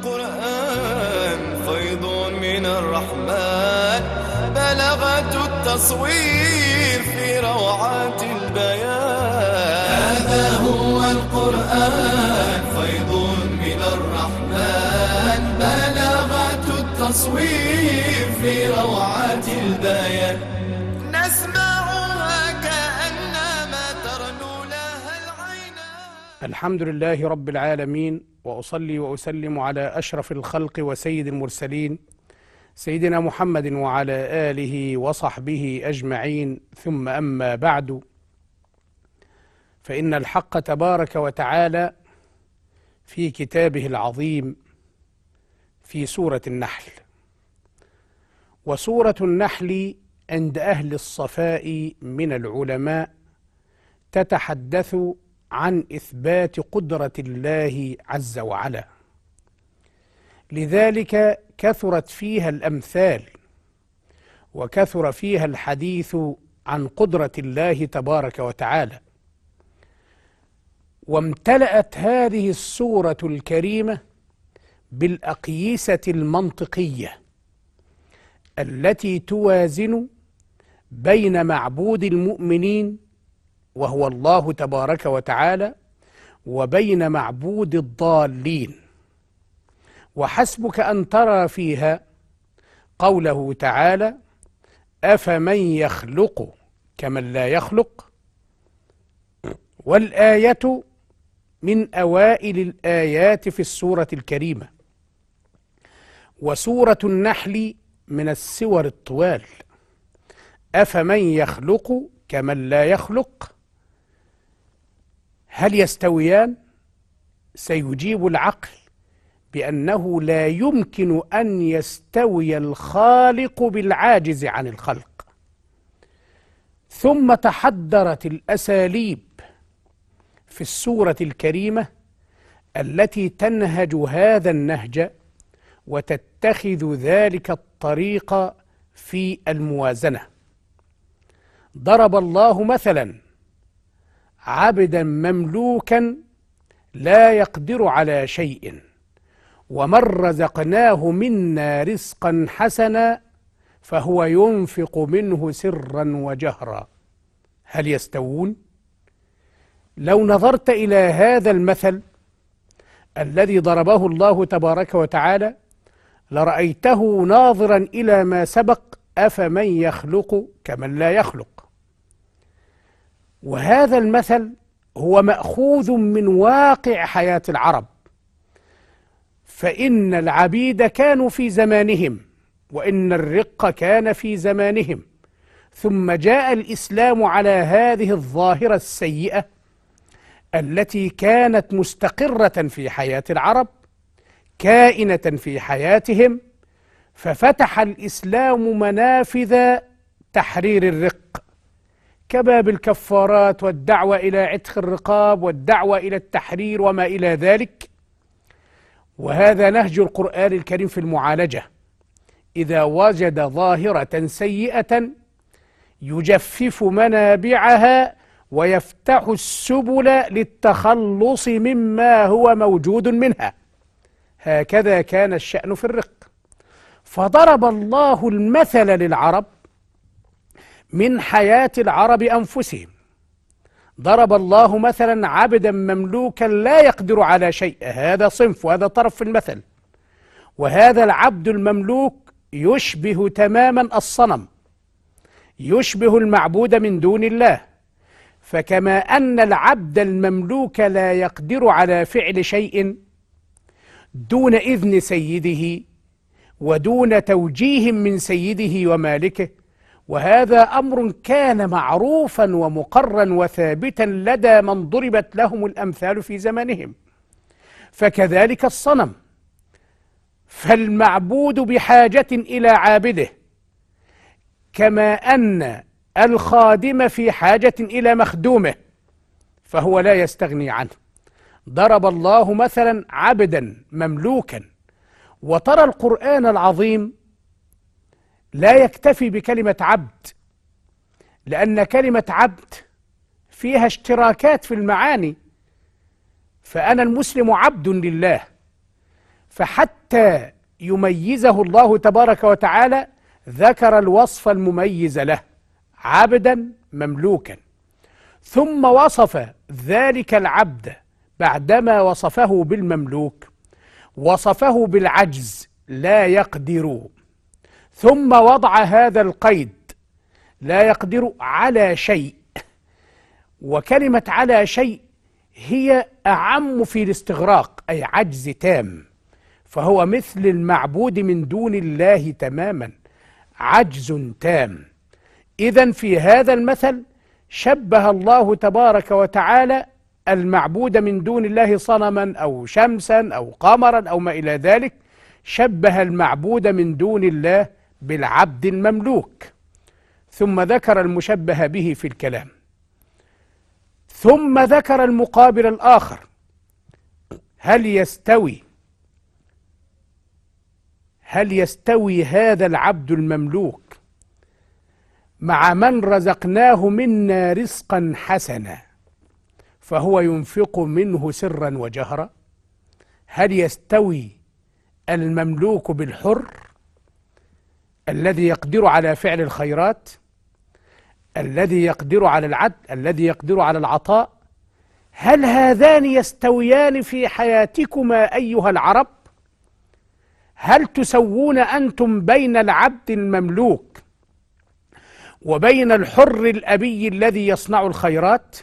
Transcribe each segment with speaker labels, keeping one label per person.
Speaker 1: القرآن فيض من الرحمن، بلغة التصوير في روعات البيان. هذا هو القرآن فيض من الرحمن، بلغة التصوير في روعات البيان. نسمعها كأنما ترنو لها العينان.
Speaker 2: الحمد لله رب العالمين، وأصلي وأسلم على أشرف الخلق وسيد المرسلين سيدنا محمد وعلى آله وصحبه أجمعين، ثم أما بعد، فإن الحق تبارك وتعالى في كتابه العظيم في سورة النحل. وسورة النحل عند أهل الصفاء من العلماء تتحدث عن إثبات قدرة الله عز وعلا، لذلك كثرت فيها الأمثال وكثر فيها الحديث عن قدرة الله تبارك وتعالى. وامتلأت هذه السورة الكريمة بالأقيسة المنطقية التي توازن بين معبود المؤمنين وهو الله تبارك وتعالى وبين معبود الضالين. وحسبك أن ترى فيها قوله تعالى: أفمن يخلق كمن لا يخلق، والآية من أوائل الآيات في السورة الكريمة. وسورة النحل من السور الطوال. أفمن يخلق كمن لا يخلق، هل يستويان؟ سيجيب العقل بأنه لا يمكن أن يستوي الخالق بالعاجز عن الخلق. ثم تحدرت الأساليب في السورة الكريمة التي تنهج هذا النهج وتتخذ ذلك الطريق في الموازنة. ضرب الله مثلا عبدا مملوكا لا يقدر على شيء، ومن رزقناه منا رزقا حسنا فهو ينفق منه سرا وجهرا، هل يستوون؟ لو نظرت إلى هذا المثل الذي ضربه الله تبارك وتعالى لرأيته ناظرا إلى ما سبق: أفمن يخلق كمن لا يخلق. وهذا المثل هو مأخوذ من واقع حياة العرب، فإن العبيد كانوا في زمانهم، وإن الرق كان في زمانهم، ثم جاء الإسلام على هذه الظاهرة السيئة التي كانت مستقرة في حياة العرب كائنة في حياتهم، ففتح الإسلام منافذ تحرير الرق كباب الكفارات والدعوة إلى عتق الرقاب والدعوة إلى التحرير وما إلى ذلك. وهذا نهج القرآن الكريم في المعالجة: إذا وجد ظاهرة سيئة يجفف منابعها ويفتح السبل للتخلص مما هو موجود منها. هكذا كان الشأن في الرق. فضرب الله المثل للعرب من حياة العرب أنفسهم. ضرب الله مثلا عبدا مملوكا لا يقدر على شيء، هذا صنف وهذا طرف في المثل. وهذا العبد المملوك يشبه تماما الصنم، يشبه المعبود من دون الله. فكما أن العبد المملوك لا يقدر على فعل شيء دون إذن سيده ودون توجيه من سيده ومالكه، وهذا أمر كان معروفا ومقرا وثابتا لدى من ضربت لهم الأمثال في زمانهم، فكذلك الصنم. فالمعبود بحاجة إلى عابده، كما أن الخادم في حاجة إلى مخدومه، فهو لا يستغني عنه. ضرب الله مثلا عبدا مملوكا. وترى القرآن العظيم لا يكتفي بكلمة عبد، لأن كلمة عبد فيها اشتراكات في المعاني. فأنا المسلم عبد لله، فحتى يميزه الله تبارك وتعالى ذكر الوصف المميز له: عبدا مملوكا. ثم وصف ذلك العبد بعدما وصفه بالمملوك وصفه بالعجز، لا يقدر. ثم وضع هذا القيد: لا يقدر على شيء. وكلمة على شيء هي أعم في الاستغراق، أي عجز تام، فهو مثل المعبود من دون الله تماما، عجز تام. إذن في هذا المثل شبه الله تبارك وتعالى المعبود من دون الله صنما أو شمسا أو قمرا أو ما إلى ذلك، شبه المعبود من دون الله بالعبد المملوك. ثم ذكر المشبه به في الكلام، ثم ذكر المقابل الآخر: هل يستوي هذا العبد المملوك مع من رزقناه منا رزقا حسنا فهو ينفق منه سرا وجهرا؟ هل يستوي المملوك بالحر الذي يقدر على فعل الخيرات، الذي يقدر على العدل، الذي يقدر على العطاء؟ هل هذان يستويان في حياتكما أيها العرب؟ هل تسوون أنتم بين العبد المملوك وبين الحر الأبي الذي يصنع الخيرات؟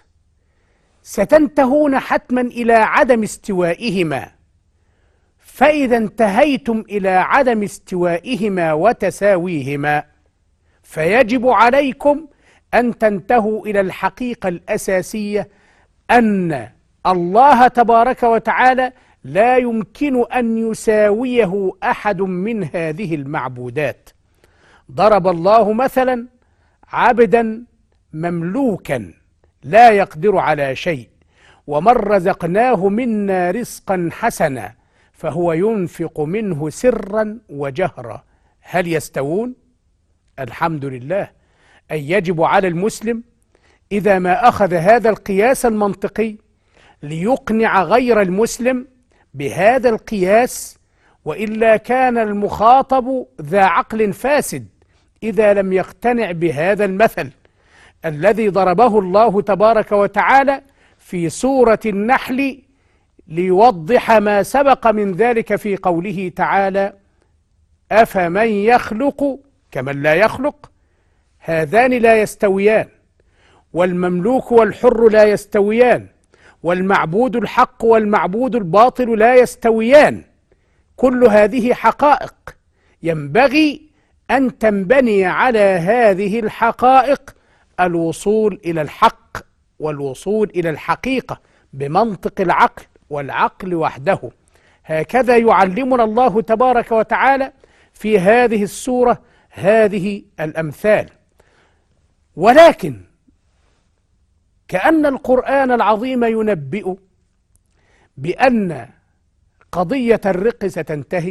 Speaker 2: ستنتهون حتما إلى عدم استوائهما. فإذا انتهيتم إلى عدم استوائهما وتساويهما فيجب عليكم أن تنتهوا إلى الحقيقة الأساسية، أن الله تبارك وتعالى لا يمكن أن يساويه أحد من هذه المعبودات. ضرب الله مثلا عبدا مملوكا لا يقدر على شيء، ومن رزقناه منا رزقا حسنا فهو ينفق منه سرا وجهرا. هل يستوون؟ الحمد لله. أي يجب على المسلم إذا ما أخذ هذا القياس المنطقي ليقنع غير المسلم بهذا القياس، وإلا كان المخاطب ذا عقل فاسد إذا لم يقتنع بهذا المثل الذي ضربه الله تبارك وتعالى في سورة النحل ليوضح ما سبق من ذلك في قوله تعالى: أفمن يخلق كمن لا يخلق، هذان لا يستويان، والمملوك والحر لا يستويان، والمعبود الحق والمعبود الباطل لا يستويان. كل هذه حقائق ينبغي أن تنبني على هذه الحقائق الوصول إلى الحق والوصول إلى الحقيقة بمنطق العقل والعقل وحده. هكذا يعلمنا الله تبارك وتعالى في هذه السورة هذه الأمثال. ولكن كأن القرآن العظيم ينبئ بأن قضية الرق ستنتهي،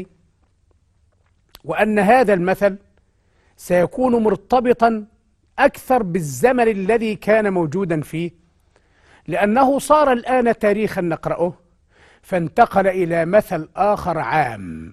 Speaker 2: وأن هذا المثل سيكون مرتبطا أكثر بالزمن الذي كان موجودا فيه، لأنه صار الآن تاريخا نقرأه، فانتقل إلى مثل آخر عام.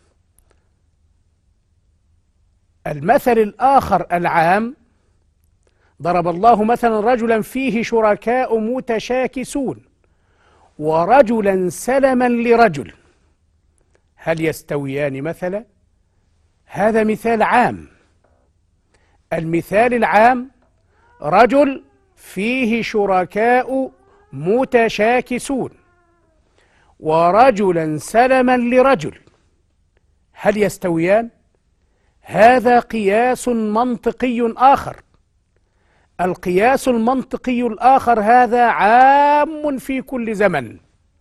Speaker 2: المثل الآخر العام: ضرب الله مثلا رجلا فيه شركاء متشاكسون ورجلا سلما لرجل، هل يستويان مثلا؟ هذا مثال عام. المثال العام: رجل فيه شركاء متشاكسون ورجلا سلما لرجل، هل يستويان؟ هذا قياس منطقي آخر. القياس المنطقي الآخر هذا عام في كل زمن.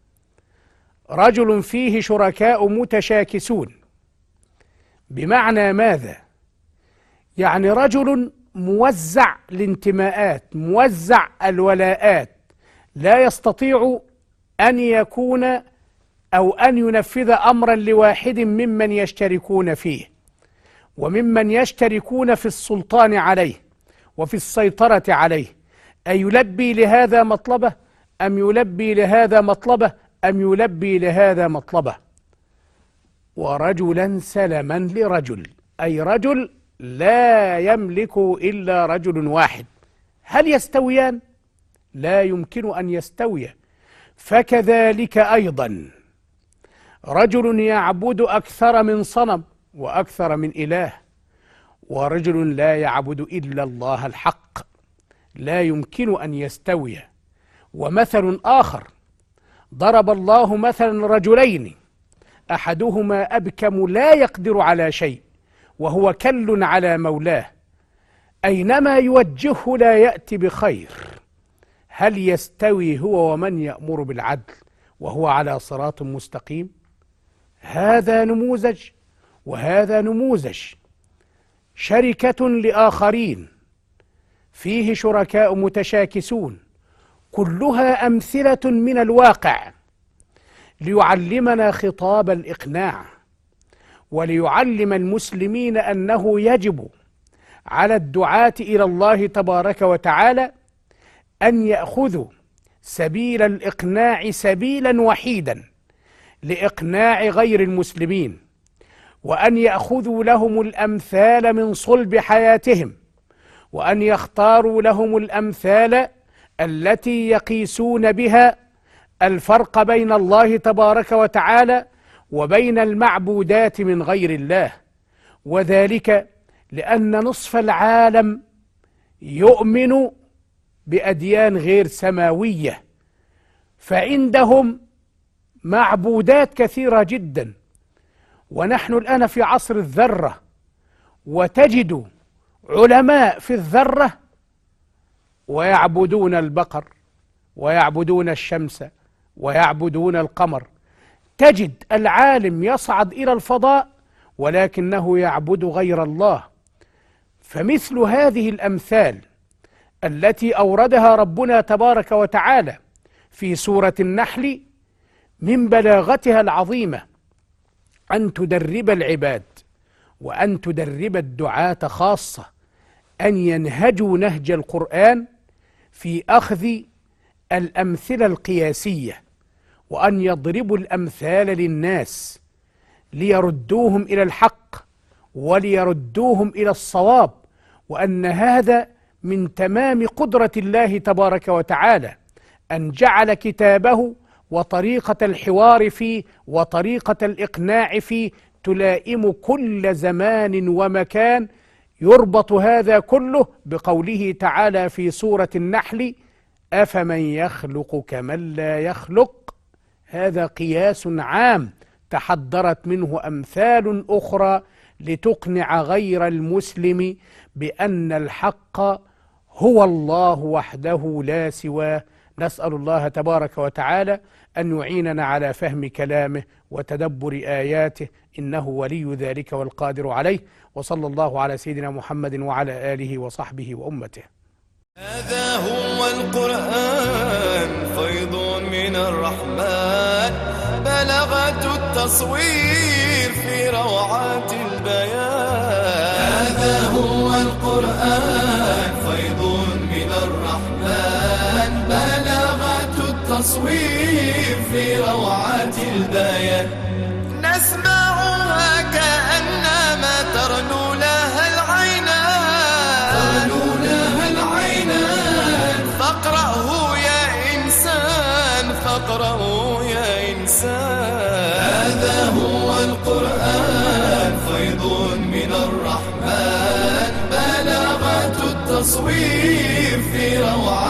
Speaker 2: رجل فيه شركاء متشاكسون بمعنى ماذا؟ يعني رجل موزع الانتماءات، موزع الولاءات، لا يستطيع أن يكون أو أن ينفذ أمرا لواحد ممن يشتركون فيه وممن يشتركون في السلطان عليه وفي السيطرة عليه. أيلبي لهذا مطلبه أم يلبي لهذا مطلبه أم يلبي لهذا مطلبه؟ ورجلا سلما لرجل، أي رجل لا يملك إلا رجل واحد. هل يستويان؟ لا يمكن أن يستويا. فكذلك أيضا رجل يعبد أكثر من صنم وأكثر من إله، ورجل لا يعبد إلا الله الحق، لا يمكن أن يستويا. ومثل آخر، ضرب الله مثلا رجلين أحدهما أبكم لا يقدر على شيء وهو كل على مولاه، أينما يوجهه لا يأتي بخير. هل يستوي هو ومن يأمر بالعدل وهو على صراط مستقيم؟ هذا نموذج وهذا نموذج. شركة لآخرين، فيه شركاء متشاكسون، كلها أمثلة من الواقع ليعلمنا خطاب الإقناع، وليعلم المسلمين أنه يجب على الدعاة إلى الله تبارك وتعالى أن يأخذوا سبيل الإقناع سبيلا وحيدا لإقناع غير المسلمين، وأن يأخذوا لهم الأمثال من صلب حياتهم، وأن يختاروا لهم الأمثال التي يقيسون بها الفرق بين الله تبارك وتعالى وبين المعبودات من غير الله. وذلك لأن نصف العالم يؤمن بأديان غير سماوية، فعندهم معبودات كثيرة جدا. ونحن الآن في عصر الذرة، وتجد علماء في الذرة ويعبدون البقر ويعبدون الشمس ويعبدون القمر. تجد العالم يصعد إلى الفضاء ولكنه يعبد غير الله. فمثل هذه الأمثال التي أوردها ربنا تبارك وتعالى في سورة النحل من بلاغتها العظيمة أن تدرب العباد وأن تدرب الدعاة خاصة أن ينهجوا نهج القرآن في أخذ الأمثلة القياسية، وأن يضربوا الأمثال للناس ليردوهم إلى الحق وليردوهم إلى الصواب، وأن هذا من تمام قدرة الله تبارك وتعالى أن جعل كتابه وطريقة الحوار فيه وطريقة الإقناع فيه تلائم كل زمان ومكان. يربط هذا كله بقوله تعالى في سورة النحل: أفمن يخلق كمن لا يخلق. هذا قياس عام تحضرت منه أمثال أخرى لتقنع غير المسلم بأن الحق هو الله وحده لا سواه. نسأل الله تبارك وتعالى أن يعيننا على فهم كلامه وتدبر آياته، إنه ولي ذلك والقادر عليه. وصلى الله على سيدنا محمد وعلى آله وصحبه وأمته.
Speaker 1: هذا هو القرآن، فيض من الرحمن، بلغة التصوير في روعات البيان. هذا هو القرآن، فيض من الرحمن، بلغة التصوير في روعات البيان. نسمعها كأنما ترنو لها العينان، فاقرأه يا إنسان، فاقرأه يا إنسان. هذا هو القرآن، فيض من الرحمن، بلغة التصوير في روعة